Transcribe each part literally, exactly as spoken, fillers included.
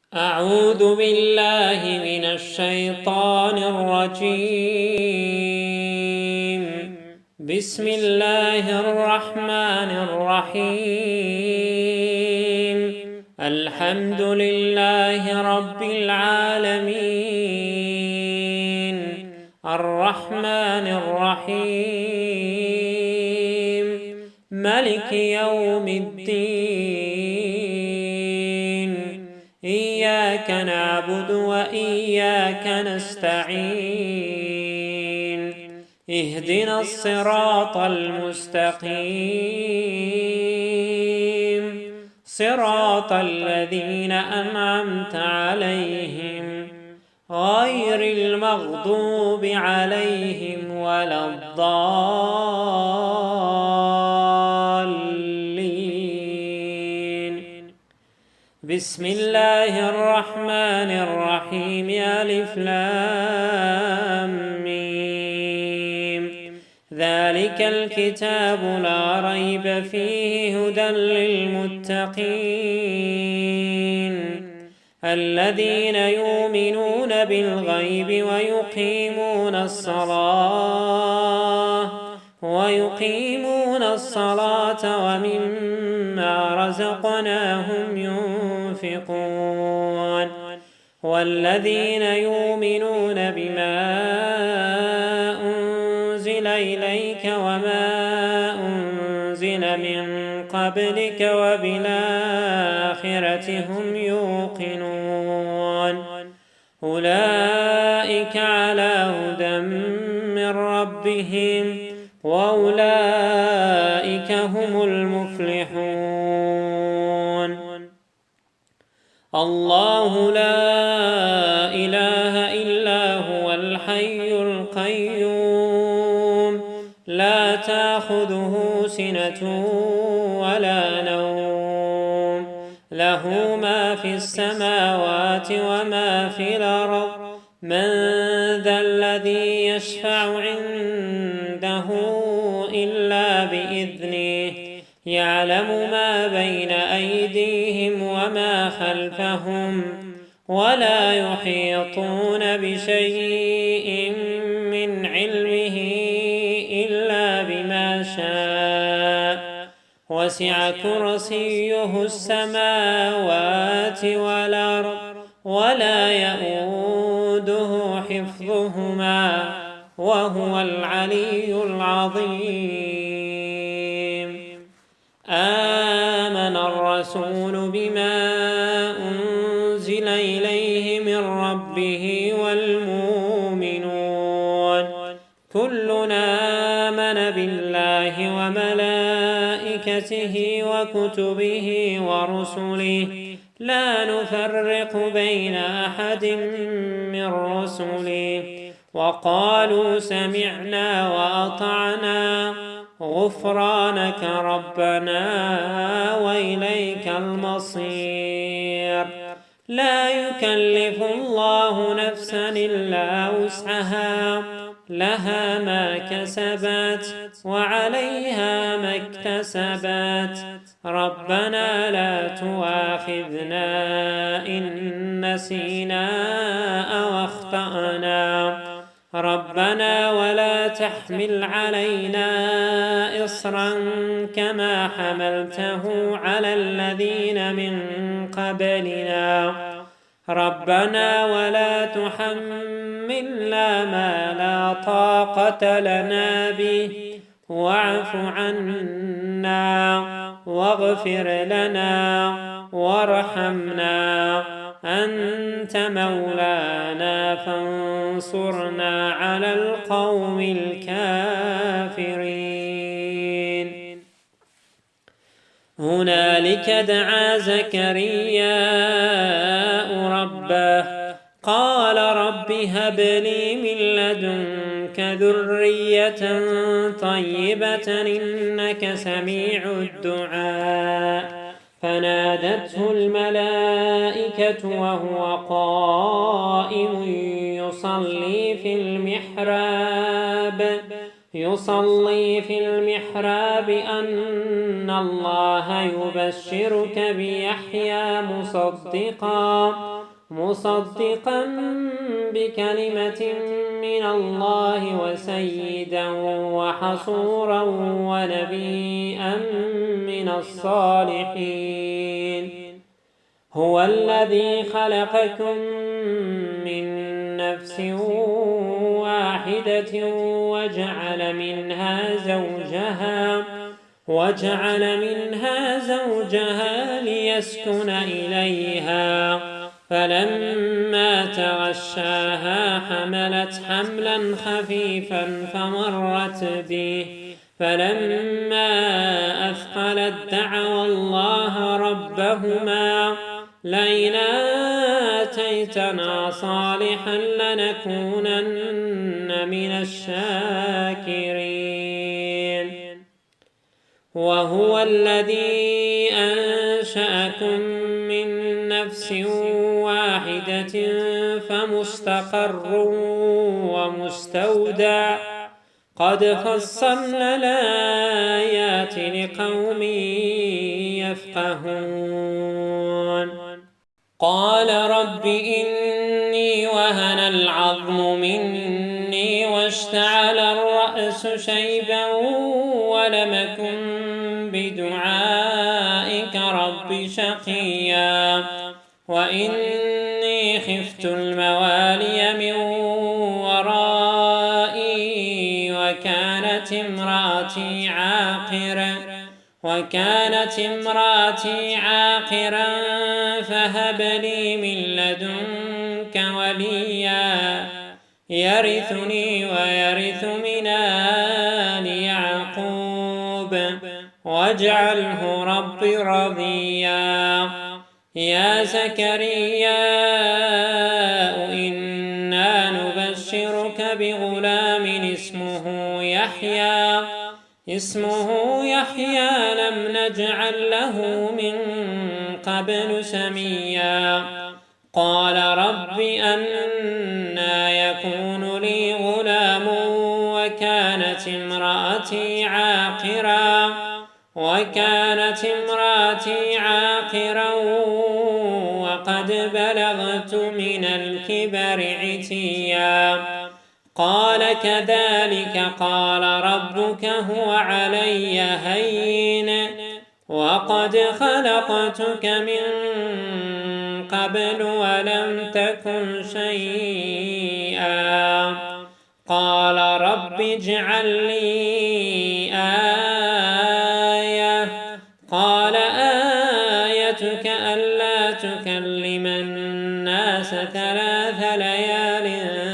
أعوذ بالله من الشيطان الرجيم. بسم الله الرحمن الرحيم. الحمد لله رب العالمين الرحمن الرحيم ملك يوم الدين. إياك نعبد وإياك نستعين. اهدنا الصراط المستقيم صراط الذين أنعمت عليهم غير المغضوب عليهم ولا الضالين. بسم الله الرحمن الرحيم. ألف لام ميم. ذلك الكتاب لا ريب فيه هدى للمتقين الذين يؤمنون بالغيب ويقيمون الصلاة ويقيمون الصلاة ومما رزقناهم ينفقون والذين يؤمنون بما أنزل إليك وما أنزل من قبلك وبالآخرة هم يوقنون أولئك على هدى من ربهم وأولئك هم المفلحون. الله لا إله إلا هو الحي القيوم لا تأخذه سنة ولا نوم له ما في السماوات وما في الأرض من ذا الذي يشفع عنده إلا بإذنه يعلم ما بين أيديهم وما خلفهم ولا يحيطون بشيء من علمه إلا بما شاء وسع كرسيه السماوات والأرض ولا يئوده حفظهما وهو العلي العظيم. آمن الرسول بما أنزل إليه من ربه والمؤمنون كلنا آمن بالله وملائكته وكتبه ورسله لا نفرق بين أحد من رسله وقالوا سمعنا وأطعنا غفرانك ربنا وإليك المصير. لا يكلف الله نفسا إلا وسعها لها ما كسبت وعليها ما اكتسبت ربنا لا تؤاخذنا إن نسينا أو أخطأنا ربنا ولا تحمل علينا إصرا كما حملته على الذين من قبلنا ربنا ولا تحملنا ما لا طاقة لنا به واعف عنا واغفر لنا وارحمنا أنت مولانا فانصرنا على القوم الكافرين. هنالك دعا زكرياء ربه قال رب هب لي من لدنك ذرية طيبة إنك سميع الدعاء. فنادته الملائكة وهو قائم يصلي في المحراب يصلي في المحراب أن الله يبشرك بيحيى مصدقا مصدقا بكلمة من الله وسيدا وحصورا ونبيا من الصالحين. هو الذي خلقكم من نفس واحدة وجعل منها زوجها وجعل منها زوجها ليسكن إليها فلما تغشاها حملت حملا خفيفا فمرت به فلما أثقلت دعوا الله ربهما لئن آتيتنا صالحا لنكونن من الشاكرين. وهو الذي أنشأكم من نفس واحدة فمستقر ومستودع قد فصلنا الآيات لقوم يفقهون. قال رب إني وهن العظم مني واشتعل الرأس شيبا ولم أكن بدعائك رب شقيا وإني خفت الموالي من ورائي وكانت امرأتي عاقرا وكانت امرأتي عاقرا فهب لي من لدنك وليا يرثني ويرث من آل يعقوب واجعله رب رضيا. يا زكريا إنا نبشرك بغلام اسمه يحيى اسمه يحيى لم نجعل له من قبل سميا. قال رب أنى يكون لي غلام وكانت امرأتي عاقرا وكانت امرأتي عاقرا وقد بلغت من الكبر عتيا. قال كذلك قال ربك هو علي هين وقد خلقتك من قبل ولم تكن شيئا. قال رب اجعل لي آية قال آيتك ألا تكلم الناس ثلاث ليال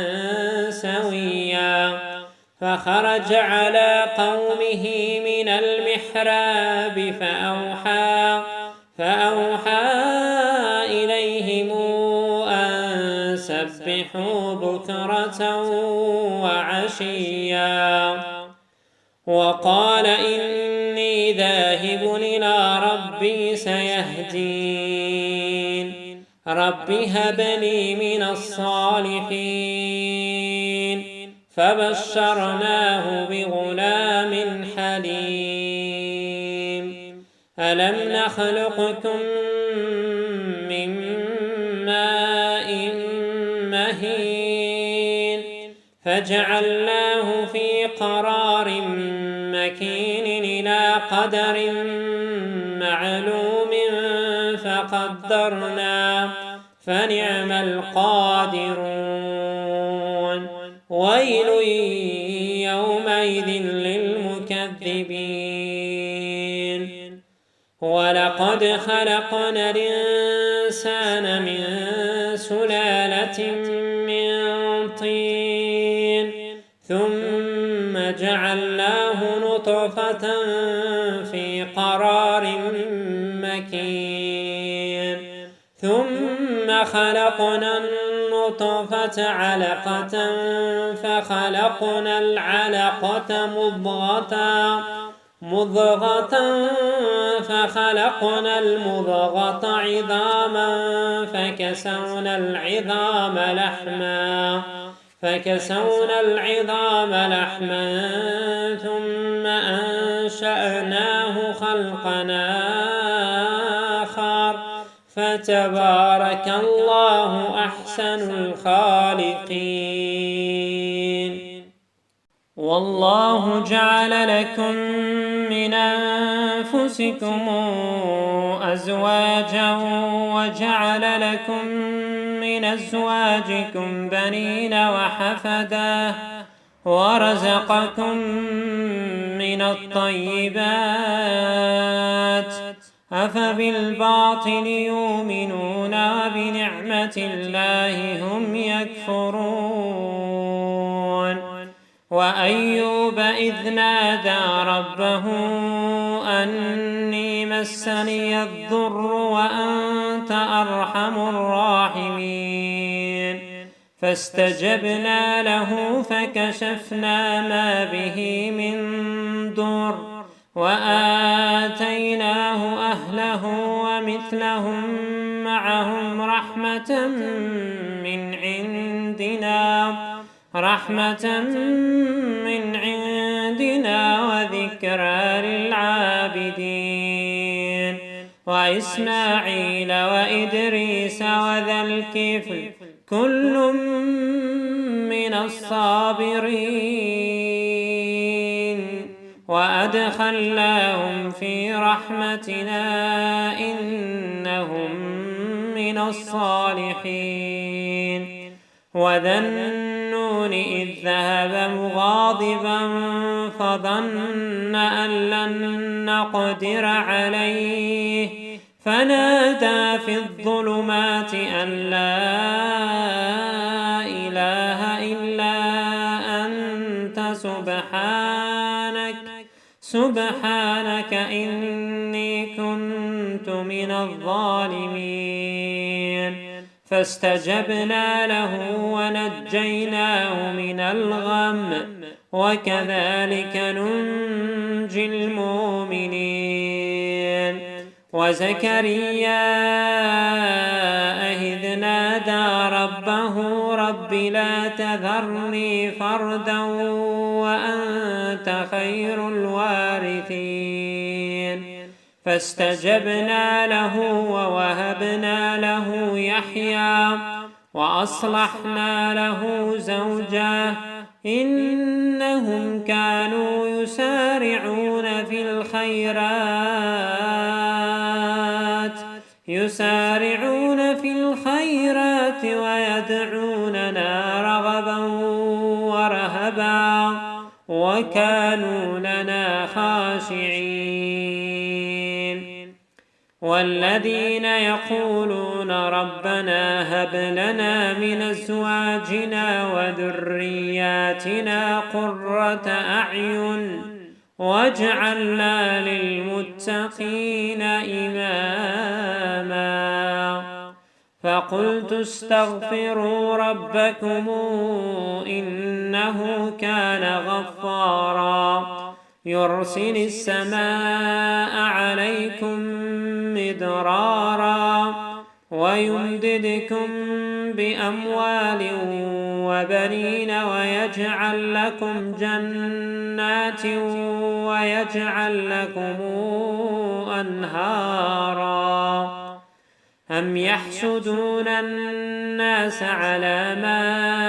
سويا. فخرج على قومه من المحراب فأوحى فأوحى إليهم أن سبحوا بكرة وعشيا. وقال إني ذاهب إلى ربي سيهدين. رب هب لي من الصالحين. فبشرناه بغلام حليم. ألم نخلقكم من ماء مهين فجعلناه في قرار مكين إلى قدر معلوم فقدرنا فنعم القادرون. ويل يومئذ للمكذبين. ولقد خلقنا الإنسان من سلالة من طين ثم جعلناه نطفة في قرار مكين ثم خلقنا النطفة علقة فخلقنا العلقة مضغة مضغة فخلقنا المضغة عظاما فكسونا العظام لحما فكسونا العظام لحما ثم أنشأناه خلقا آخر فتبارك الله أحسن الخالقين. والله جعل لكم من أنفسكم أزواجا وجعل لكم من أزواجكم بنين وحفدا ورزقكم من الطيبات أفبالباطل يؤمنون وبنعمة الله هم يكفرون. وأيوب إذ نادى ربه أني مسني الضر وأنت أرحم الراحمين فاستجبنا له فكشفنا ما به من ضر وآتيناه أهله ومثلهم معهم رحمة من عندنا رحمة من عندنا وذكرى للعابدين. وإسماعيل وإدريس وذا الكفل كل من الصابرين وأدخلناهم في رحمتنا إنهم من الصالحين. وذا النون إذ ذهب مغاضبا فظن أن لن نقدر عليه فنادى في الظلمات أن لا إله إلا أنت سبحانك سبحانك إني كنت من الظالمين. فاستجبنا له ونجيناه من الغم وكذلك ننجي المؤمنين. وزكريا إذ نادى ربه رب لا تذرني فردا وأنت خير الوارثين فاستجبنا له ووهبنا له يحيى وأصلحنا له زوجه إنهم كانوا يسارعون في الخيرات يسارعون في الخيرات ويدعوننا رغبا ورهبا وكانوا لنا خاشعين. والذين يقولون ربنا هب لنا من أزواجنا وذرياتنا قرة أعين واجعلنا للمتقين إماما. فقلت استغفروا ربكم إنه كان غفارا يرسل السماء عليكم مدرارا ويمددكم بأموال وبنين ويجعل لكم جنات ويجعل لكم أنهارا. أم يحسدون الناس على ما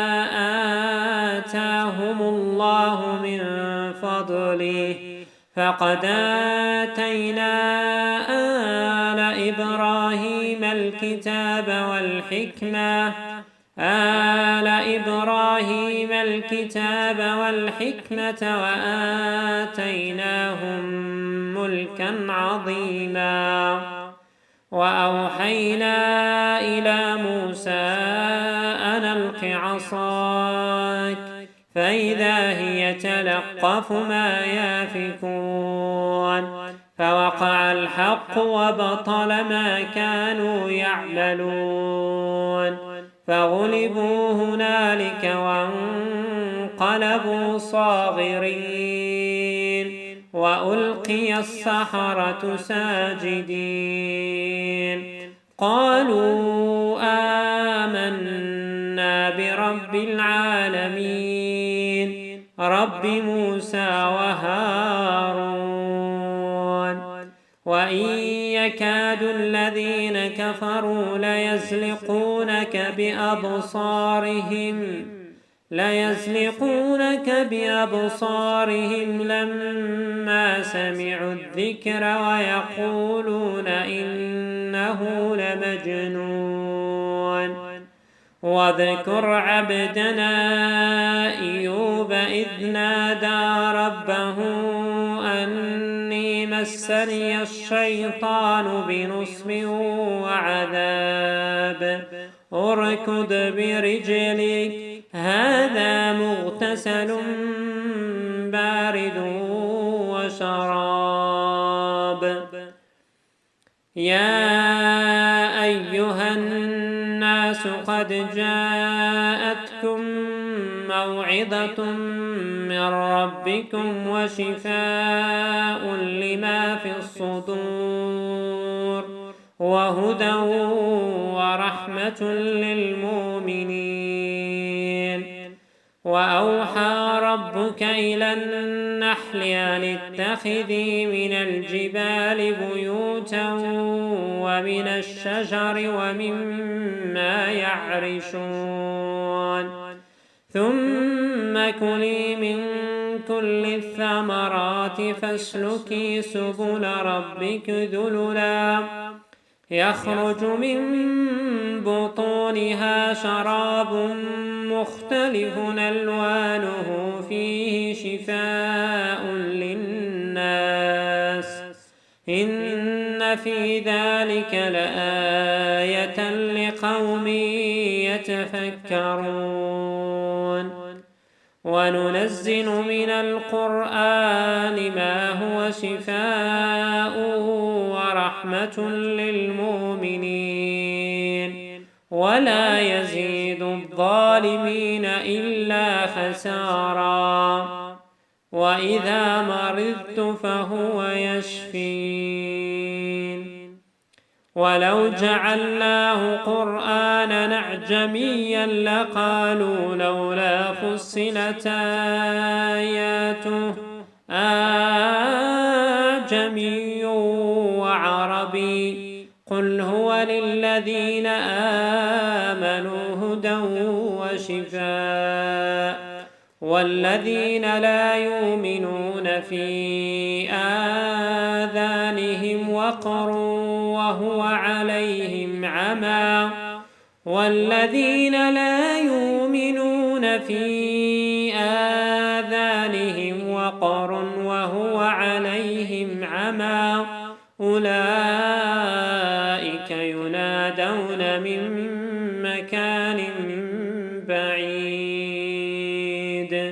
آتاهم الله من فضله فقد آتينا آل إبراهيم الكتاب والحكمة آل إبراهيم الكتاب والحكمة وآتيناهم ملكا عظيما. وأوحينا إلى موسى أن ألق عصاك فإذا هي تلقف ما يافكون فوقع الحق وبطل ما كانوا يعملون فغلبوا هنالك وانقلبوا صاغرين وألقي السحرة ساجدين قالوا آمنا برب رب العالمين رب موسى وهارون. وإن يكاد الذين كفروا ليزلقونك بأبصارهم ليزلقونك بأبصارهم لما سمعوا الذكر ويقولون إنه لمجنون. واذكر عبدنا أيوب إذ نادى ربه أني مسني الشيطان بنصب وعذاب اركض برجلك هذا مغتسل بارد وشراب. يا أيها الناس قد جاءتكم موعظة من ربكم وشفاء لما في الصدور وهدى ورحمة للمؤمنين. وأوحى ربك إلى النحل أن اتخذي من الجبال بيوتا ومن الشجر ومما يعرشون ثم كلي من كل الثمرات فاسلكي سبل ربك ذللا يخرج من بطونها شراب مختلف ألوانه فيه شفاء للناس إن في ذلك لآية لقوم يتفكرون. وننزل من القرآن ما هو شفاء ورحمة للمؤمنين ولا يزيد الظالمين إلا خسارا. وإذا مرضت فهو يشفين. ولو جعلناه قرآنا أعجميا لقالوا لولا فصلت آياته أعجمي وعربي قل هو للذين آمنوا هدى وشفاء والذين لا يؤمنون في آذانهم وقر وهو عليهم عمى والذين لا يؤمنون في آذانهم وقر وهو عليهم عمى أولئك ينادون من مكان بعيد.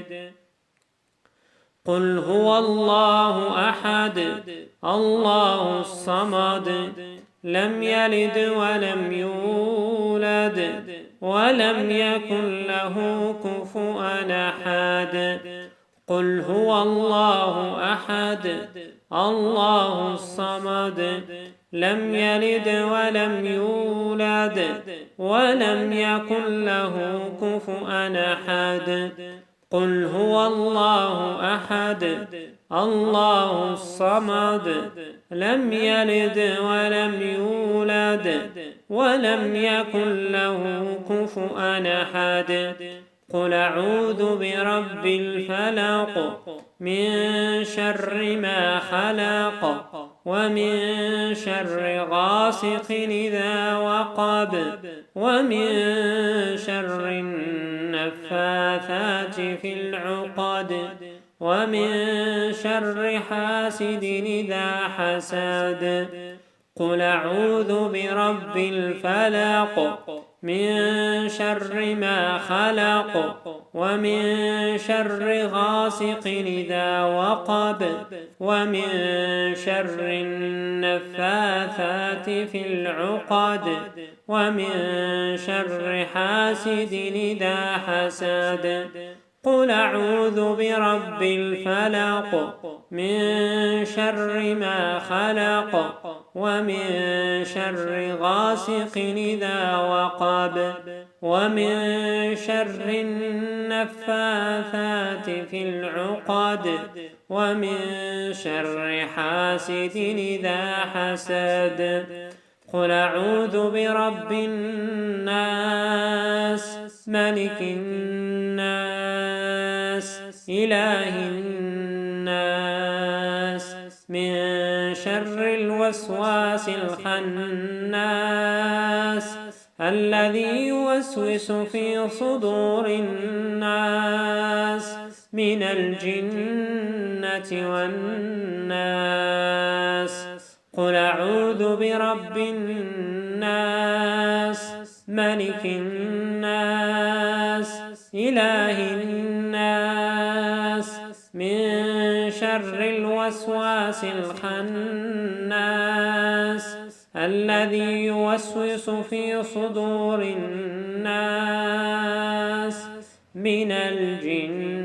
قل هو الله أحد الله الصمد لم يلد ولم يولد ولم يكن له كفؤا أحد. قل هو الله أحد الله الصمد لم يلد ولم يولد ولم يكن له كفؤا أحد. قل هو الله أحد الله الصمد لم يلد ولم يولد ولم يكن له كفؤا أحد. قل أعوذ برب الفلق من شر ما خلق ومن شر غاسق إذا وقب ومن شر النفاثات في العقد ومن شر حاسد إذا حسد. قل أعوذ برب الفلق من شر ما خلق ومن شر غاسق إذا وقب ومن شر النفاثات في العقد ومن شر حاسد إذا حسد. قل أعوذ برب الفلق من شر ما خلق ومن شر غاسق إذا وقب ومن شر النفاثات في العقد ومن شر حاسد إذا حسد قل أعوذ برب الناس ملك الناس إله الناس من شر الوسواس الخناس الذي يوسوس في صدور الناس من الجنة والناس قل أعوذ برب الناس ملك الناس إله الناس من شر الوسواس الخناس الذي يوسوس في صدور الناس من الجن